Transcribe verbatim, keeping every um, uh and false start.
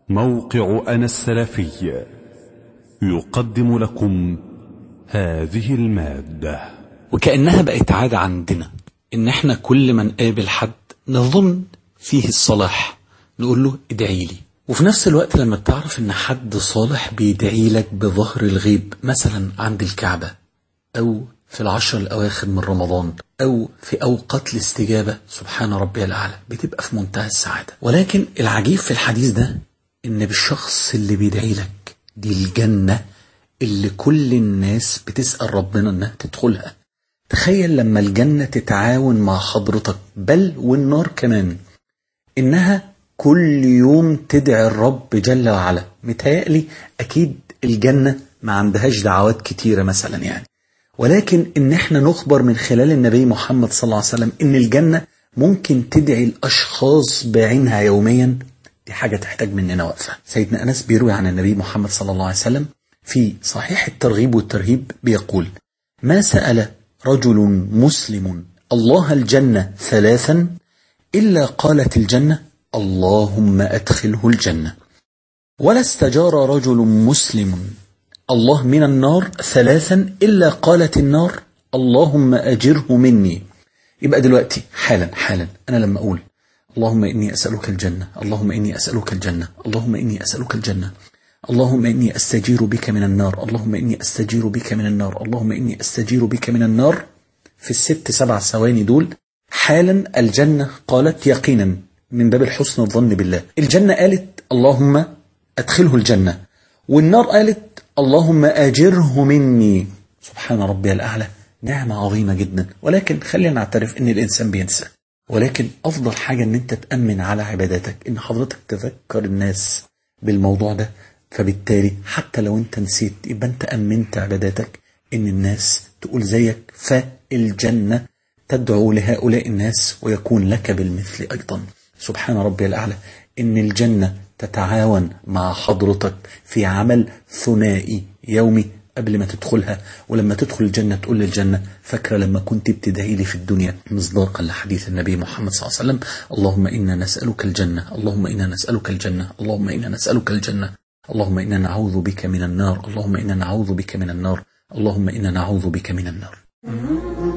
موقع أنا السلفي يقدم لكم هذه المادة. وكأنها بقت عادة عندنا إن احنا كل ما نقابل حد نظن فيه الصلاح نقول له ادعي لي، وفي نفس الوقت لما تعرف إن حد صالح بيدعي لك بظهر الغيب مثلا عند الكعبة أو في العشر الأواخر من رمضان أو في أوقات الاستجابة، سبحان ربي الأعلى، بتبقى في منتهى السعادة. ولكن العجيب في الحديث ده إن بالشخص اللي بيدعي لك دي الجنة اللي كل الناس بتسأل ربنا إنها تدخلها. تخيل لما الجنة تتعاون مع حضرتك، بل والنار كمان، إنها كل يوم تدعي الرب جل وعلا. متهيألي أكيد الجنة ما عندهاش دعوات كتيرة مثلا يعني، ولكن إن احنا نخبر من خلال النبي محمد صلى الله عليه وسلم إن الجنة ممكن تدعي الأشخاص بعينها يوميا، دي حاجة تحتاج مننا وقفة. سيدنا أنس بيروي عن النبي محمد صلى الله عليه وسلم في صحيح الترغيب والترهيب بيقول: ما سأل رجل مسلم الله الجنة ثلاثا إلا قالت الجنة اللهم أدخله الجنة، ولا استجار رجل مسلم الله من النار ثلاثا إلا قالت النار اللهم أجره مني. يبقى دلوقتي حالا حالا أنا لما أقول اللهم إني أسألك الجنة، اللهم إني أسألك الجنة، اللهم إني أسألك الجنة، اللهم إني أستجير بك من النار، اللهم إني أستجير بك من النار، اللهم إني أستجير بك من النار، في الست سبع ثواني دول حالا الجنة قالت يقينا من باب الحسن الظن بالله، الجنة قالت اللهم أدخله الجنة، والنار قالت اللهم أجره مني. سبحان ربي الأعلى، نعمة عظيمة جدا. ولكن خلينا نعترف إن الإنسان بينسى، ولكن أفضل حاجة إن أنت تأمن على عباداتك، إن حضرتك تذكر الناس بالموضوع ده، فبالتالي حتى لو أنت نسيت يبقى أنت أمنت عباداتك إن الناس تقول زيك، فالجنة تدعو لهؤلاء الناس ويكون لك بالمثل أيضا. سبحان ربي الأعلى، إن الجنة تتعاون مع حضرتك في عمل ثنائي يومي قبل ما تدخلها، ولما تدخل الجنة تقول للجنة فاكرة لما كنت بتدعي لي في الدنيا، مصداقا لحديث النبي محمد صلى الله عليه وسلم: اللهم إنا نسألك الجنة، اللهم إنا نسألك الجنة، اللهم إنا نسألك الجنة، اللهم إنا نعوذ بك من النار، اللهم إنا نعوذ بك من النار، اللهم إنا نعوذ بك من النار.